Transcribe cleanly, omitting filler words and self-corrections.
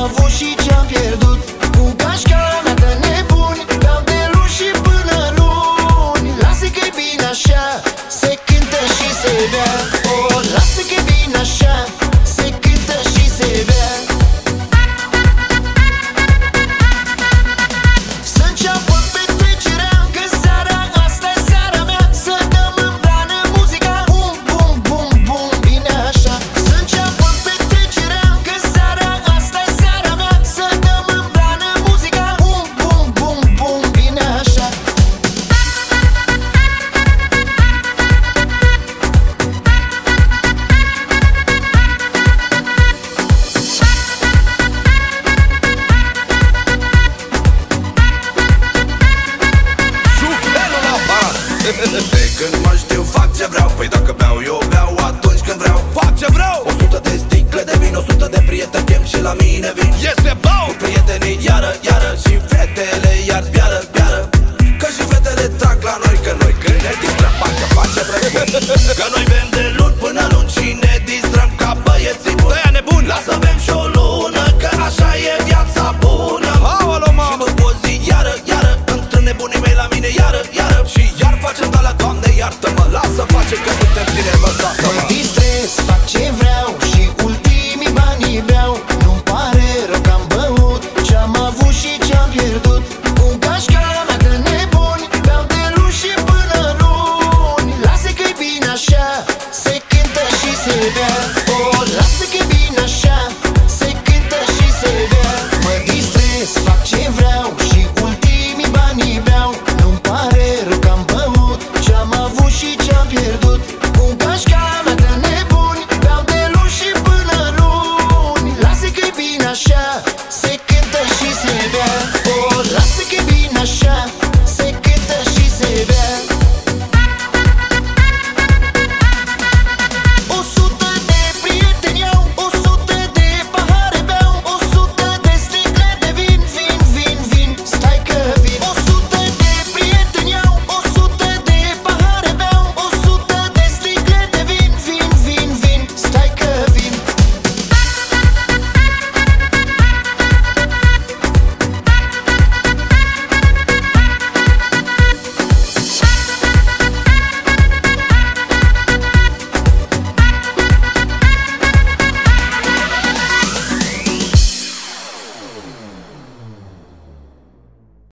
avut și ce-am pierdut. Cu gașca mea de nebuni, dau de luni și până luni. Lasă că-i bine așa, se cântă și se bea. Oh, lasă că-i bine așa, se cântă și se bea. Să înceapă petrecerea, că seara asta-i seara mea. Să dăm în blană muzica, bum, bum, bum, bum, bine așa. Să înceapă petrecerea, că seara asta-i seara mea. Să dăm în blană muzica, bum, bum, bum, bum, bine așa. Șufelul la pas. De când mă știu fac ce vreau. Păi dacă beau eu beau atunci când vreau. Fac ce vreau. 100 de sticle de vin, 100 de prieteni chem și la mine vin. Este bau. Cu prietenii iară, iară și fete